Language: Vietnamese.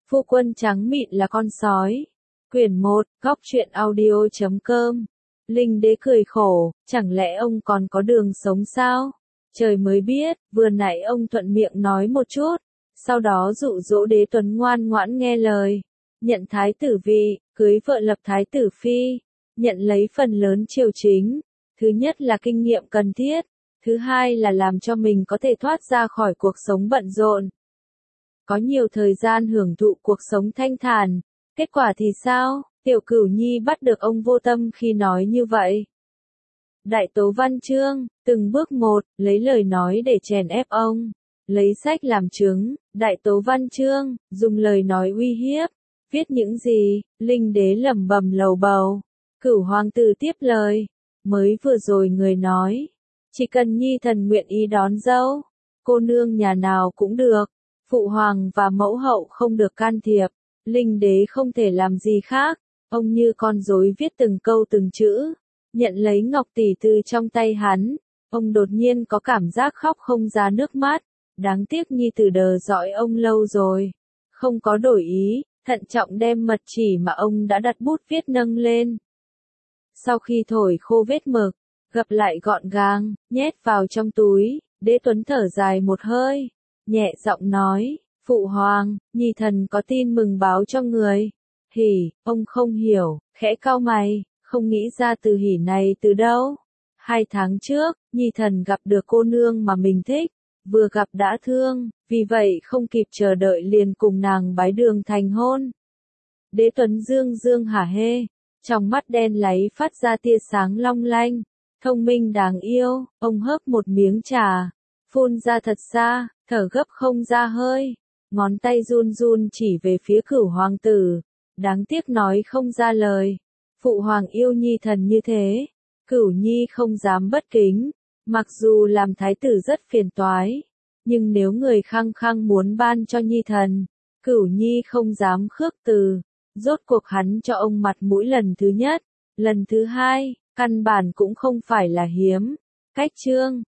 Phu quân trắng mịn là con sói. Quyển 1, góc truyện audio.com. Linh đế cười khổ, chẳng lẽ ông còn có đường sống sao? Trời mới biết, vừa nãy ông thuận miệng nói một chút, sau đó dụ dỗ đế tuấn ngoan ngoãn nghe lời, nhận thái tử vị, cưới vợ lập thái tử phi, nhận lấy phần lớn triều chính. Thứ nhất là kinh nghiệm cần thiết, thứ hai là làm cho mình có thể thoát ra khỏi cuộc sống bận rộn. Có nhiều thời gian hưởng thụ cuộc sống thanh thản. Kết quả thì sao? Tiểu Cửu Nhi bắt được ông vô tâm khi nói như vậy. Đại Tố Văn Chương, từng bước một, lấy lời nói để chèn ép ông. Lấy sách làm chứng, Đại Tố Văn Chương, dùng lời nói uy hiếp. Viết những gì? Linh đế lẩm bẩm lầu bầu. Cửu hoàng tử tiếp lời. Mới vừa rồi người nói. Chỉ cần Nhi thần nguyện ý đón dâu. Cô nương nhà nào cũng được. Phụ hoàng và mẫu hậu không được can thiệp. Linh đế không thể làm gì khác. Ông như con rối viết từng câu từng chữ. Nhận lấy ngọc tỷ từ trong tay hắn. Ông đột nhiên có cảm giác khóc không ra nước mắt. Đáng tiếc Nhi tử đờ dõi ông lâu rồi. Không có đổi ý, thận trọng đem mật chỉ mà ông đã đặt bút viết nâng lên. Sau khi thổi khô vết mực, gập lại gọn gàng, nhét vào trong túi, Đế Tuấn thở dài một hơi, nhẹ giọng nói, Phụ hoàng, Nhi thần có tin mừng báo cho người. Hỉ, ông không hiểu, khẽ cau mày, không nghĩ ra từ hỉ này từ đâu. 2 tháng trước, Nhi thần gặp được cô nương mà mình thích, vừa gặp đã thương, vì vậy không kịp chờ đợi liền cùng nàng bái đường thành hôn. Đế Tuấn dương dương hả hê, trong mắt đen láy phát ra tia sáng long lanh, thông minh đáng yêu, ông hớp một miếng trà, phun ra thật xa, thở gấp không ra hơi, ngón tay run run chỉ về phía Cửu hoàng tử, đáng tiếc nói không ra lời. Phụ hoàng yêu Nhi thần như thế, Cửu Nhi không dám bất kính, mặc dù làm thái tử rất phiền toái, nhưng nếu người khăng khăng muốn ban cho Nhi thần, Cửu Nhi không dám khước từ. Rốt cuộc hắn cho ông mặt mũi lần thứ nhất, lần thứ hai, căn bản cũng không phải là hiếm. Cách chương,